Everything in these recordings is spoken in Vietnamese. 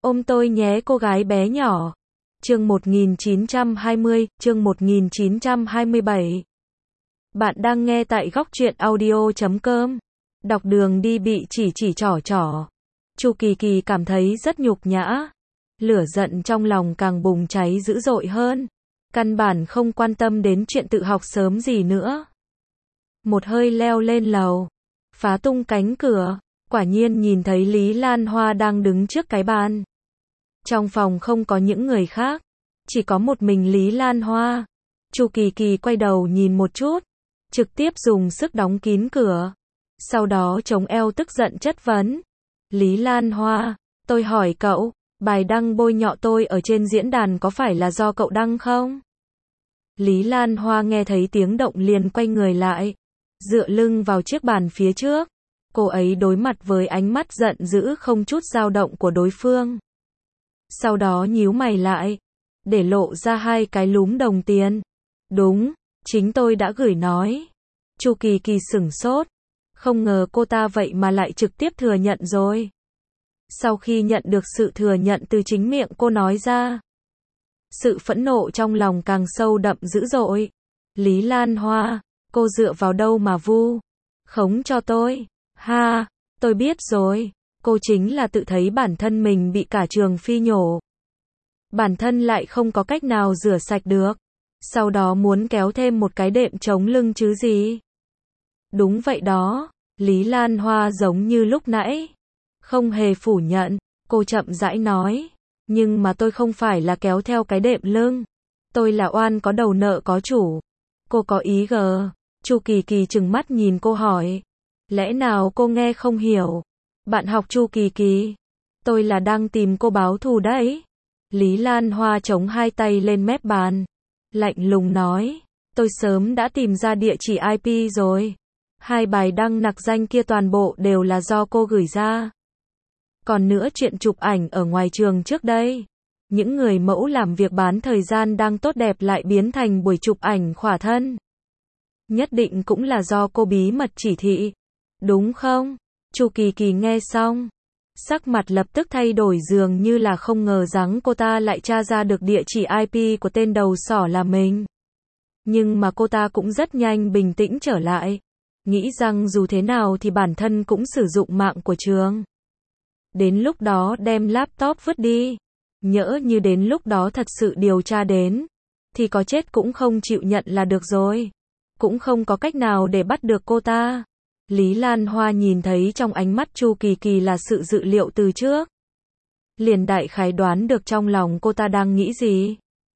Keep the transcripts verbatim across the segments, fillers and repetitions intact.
Ôm tôi nhé cô gái bé nhỏ. Chương một nghìn chín trăm hai mươi, chương một nghìn chín trăm hai mươi bảy. Bạn đang nghe tại góc truyện audio chấm com. Đọc đường đi bị chỉ chỉ trỏ trỏ. Chu Kỳ Kỳ cảm thấy rất nhục nhã. Lửa giận trong lòng càng bùng cháy dữ dội hơn. Căn bản không quan tâm đến chuyện tự học sớm gì nữa. Một hơi leo lên lầu. Phá tung cánh cửa. Quả nhiên nhìn thấy Lý Lan Hoa đang đứng trước cái bàn. Trong phòng không có những người khác. Chỉ có một mình Lý Lan Hoa. Chu Kỳ Kỳ quay đầu nhìn một chút. Trực tiếp dùng sức đóng kín cửa. Sau đó chống eo tức giận chất vấn. Lý Lan Hoa, tôi hỏi cậu, bài đăng bôi nhọ tôi ở trên diễn đàn có phải là do cậu đăng không? Lý Lan Hoa nghe thấy tiếng động liền quay người lại. Dựa lưng vào chiếc bàn phía trước. Cô ấy đối mặt với ánh mắt giận dữ không chút dao động của đối phương. Sau đó nhíu mày lại. Để lộ ra hai cái lúm đồng tiền. Đúng, chính tôi đã gửi nói. Chu Kỳ Kỳ sửng sốt. Không ngờ cô ta vậy mà lại trực tiếp thừa nhận rồi. Sau khi nhận được sự thừa nhận từ chính miệng cô nói ra. Sự phẫn nộ trong lòng càng sâu đậm dữ dội. Lý Lan Hoa, cô dựa vào đâu mà vu khống cho tôi? Ha, tôi biết rồi. Cô chính là tự thấy bản thân mình bị cả trường phi nhổ. Bản thân lại không có cách nào rửa sạch được. Sau đó muốn kéo thêm một cái đệm chống lưng chứ gì. Đúng vậy đó. Lý Lan Hoa giống như lúc nãy. Không hề phủ nhận. Cô chậm rãi nói. Nhưng mà tôi không phải là kéo theo cái đệm lưng. Tôi là oan có đầu nợ có chủ. Cô có ý gờ. Chu Kỳ Kỳ trừng mắt nhìn cô hỏi. Lẽ nào cô nghe không hiểu? Bạn học Chu Kỳ Kỳ. Tôi là đang tìm cô báo thù đấy. Lý Lan Hoa chống hai tay lên mép bàn. Lạnh lùng nói. Tôi sớm đã tìm ra địa chỉ i pê rồi. Hai bài đăng nặc danh kia toàn bộ đều là do cô gửi ra. Còn nữa chuyện chụp ảnh ở ngoài trường trước đây. Những người mẫu làm việc bán thời gian đang tốt đẹp lại biến thành buổi chụp ảnh khỏa thân. Nhất định cũng là do cô bí mật chỉ thị. Đúng không? Chu Kỳ Kỳ nghe xong. Sắc mặt lập tức thay đổi dường như là không ngờ rằng cô ta lại tra ra được địa chỉ i pê của tên đầu sỏ là mình. Nhưng mà cô ta cũng rất nhanh bình tĩnh trở lại. Nghĩ rằng dù thế nào thì bản thân cũng sử dụng mạng của trường. Đến lúc đó đem laptop vứt đi. Nhỡ như đến lúc đó thật sự điều tra đến. Thì có chết cũng không chịu nhận là được rồi. Cũng không có cách nào để bắt được cô ta. Lý Lan Hoa nhìn thấy trong ánh mắt Chu Kỳ Kỳ là sự dự liệu từ trước. Liền đại khái đoán được trong lòng cô ta đang nghĩ gì.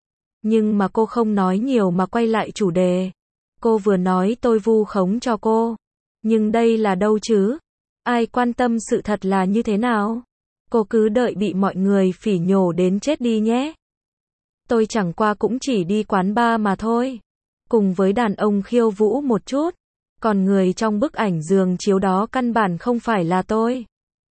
Nhưng mà cô không nói nhiều mà quay lại chủ đề. Cô vừa nói tôi vu khống cho cô. Nhưng đây là đâu chứ? Ai quan tâm sự thật là như thế nào? Cô cứ đợi bị mọi người phỉ nhổ đến chết đi nhé. Tôi chẳng qua cũng chỉ đi quán bar mà thôi. Cùng với đàn ông khiêu vũ một chút. Còn người trong bức ảnh giường chiếu đó căn bản không phải là tôi.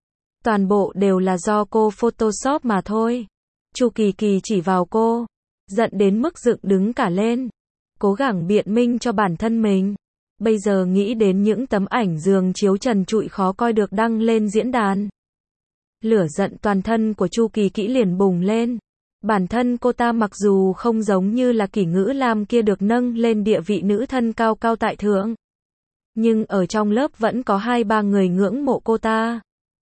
Toàn bộ đều là do cô Photoshop mà thôi. Chu Kỳ Kỳ chỉ vào cô. Giận đến mức dựng đứng cả lên. Cố gắng biện minh cho bản thân mình. Bây giờ nghĩ đến những tấm ảnh giường chiếu trần trụi khó coi được đăng lên diễn đàn. Lửa giận toàn thân của Chu Kỳ Kỹ liền bùng lên. Bản thân cô ta mặc dù không giống như là Kỷ Ngữ Lam kia được nâng lên địa vị nữ thân cao cao tại thượng. Nhưng ở trong lớp vẫn có hai ba người ngưỡng mộ cô ta.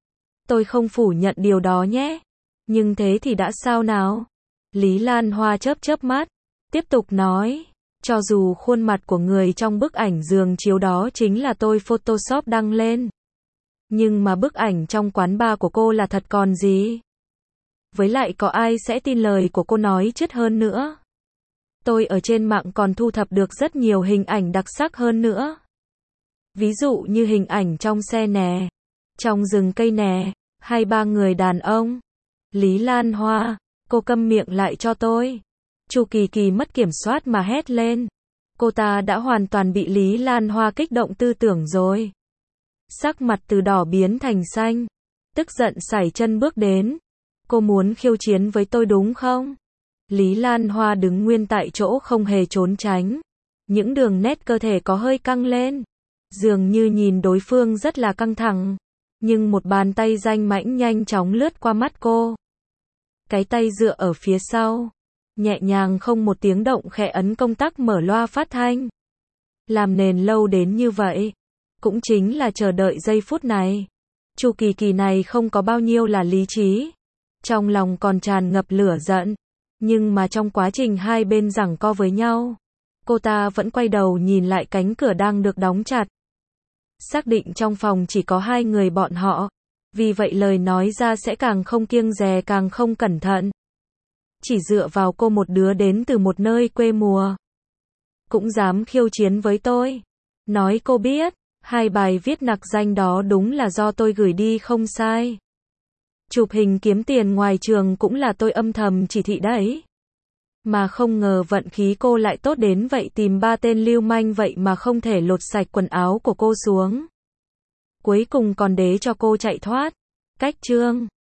Tôi không phủ nhận điều đó nhé. Nhưng thế thì đã sao nào? Lý Lan Hoa chớp chớp mắt. Tiếp tục nói. Cho dù khuôn mặt của người trong bức ảnh giường chiếu đó chính là tôi Photoshop đăng lên. Nhưng mà bức ảnh trong quán bar của cô là thật còn gì? Với lại có ai sẽ tin lời của cô nói chết hơn nữa? Tôi ở trên mạng còn thu thập được rất nhiều hình ảnh đặc sắc hơn nữa. Ví dụ như hình ảnh trong xe nè. Trong rừng cây nè. Hai ba người đàn ông. Lý Lan Hoa, cô câm miệng lại cho tôi. Chu Kỳ Kỳ mất kiểm soát mà hét lên. Cô ta đã hoàn toàn bị Lý Lan Hoa kích động tư tưởng rồi. Sắc mặt từ đỏ biến thành xanh. Tức giận sải chân bước đến. Cô muốn khiêu chiến với tôi đúng không? Lý Lan Hoa đứng nguyên tại chỗ không hề trốn tránh. Những đường nét cơ thể có hơi căng lên. Dường như nhìn đối phương rất là căng thẳng. Nhưng một bàn tay danh mãnh nhanh chóng lướt qua mắt cô. cái tay dựa ở phía sau, nhẹ nhàng không một tiếng động khẽ ấn công tắc mở loa phát thanh. Làm nền lâu đến như vậy, cũng chính là chờ đợi giây phút này. Chu Kỳ Kỳ này không có bao nhiêu là lý trí, trong lòng còn tràn ngập lửa giận, nhưng mà trong quá trình hai bên giằng co với nhau, cô ta vẫn quay đầu nhìn lại cánh cửa đang được đóng chặt. Xác định trong phòng chỉ có hai người bọn họ, vì vậy lời nói ra sẽ càng không kiêng dè càng không cẩn thận. Chỉ dựa vào cô một đứa đến từ một nơi quê mùa, cũng dám khiêu chiến với tôi. Nói cô biết, hai bài viết nặc danh đó đúng là do tôi gửi đi không sai. Chụp hình kiếm tiền ngoài trường cũng là tôi âm thầm chỉ thị đấy. Mà không ngờ vận khí cô lại tốt đến vậy, tìm ba tên lưu manh vậy mà không thể lột sạch quần áo của cô xuống. Cuối cùng còn để cho cô chạy thoát. Cách chương